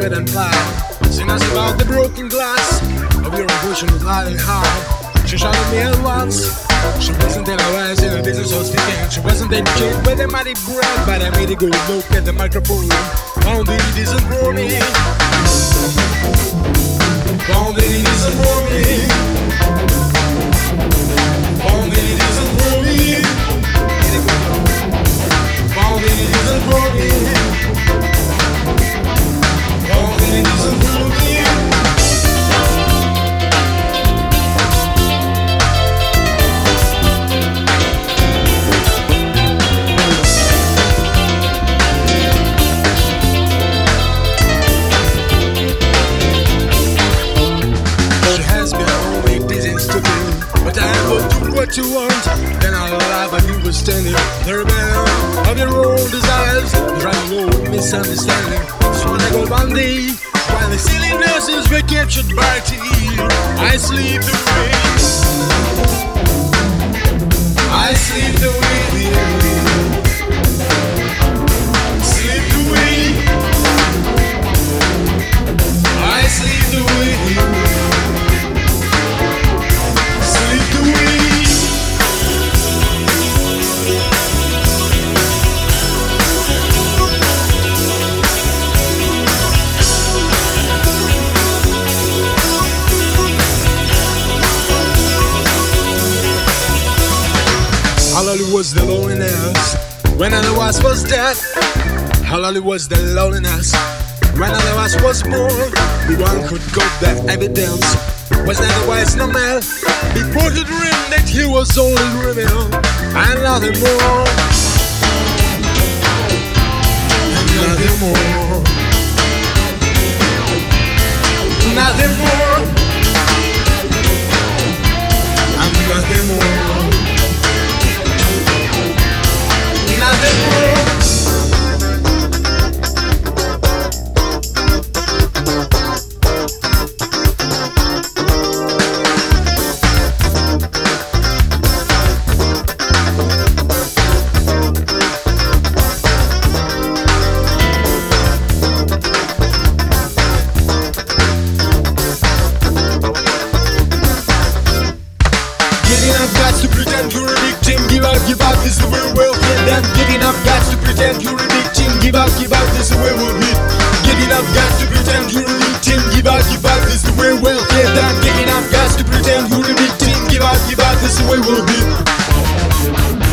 red and black. Sing us about the broken glass of your emotion with light and heart. She shot at me at once. She wasn't in a wise in a business or speaking. She wasn't educated by the mighty brand, but I made a good look at the microphone. Found it isn't for me. Found it isn't for me. Found it isn't for me. Found it isn't for me. Found it isn't for me. What you want, then I'll laugh and you will stand it. The rebellion of your own desires, driving low misunderstanding. So when I go one day, while the silly nurses were captured by tea, I sleep the way. I sleep the way. Sleep the way. I sleep the way. Sleep the way. How lonely was the loneliness when otherwise was dead? How lonely was the loneliness when otherwise was born? The one could got the evidence was otherwise no man. Before he dreamed that he was only dreaming and nothing more. And nothing more. Nothing more. And nothing more. Nothing more. Give up, this is the way we'll hit. Then giving up guts to pretend you're a victim. Give up, this is the way we'll hit. Giving up guts to pretend you're a victim. Give up, this is the way we'll hit. Then giving up guts to pretend you're a victim. Give up, this is the way we'll hit.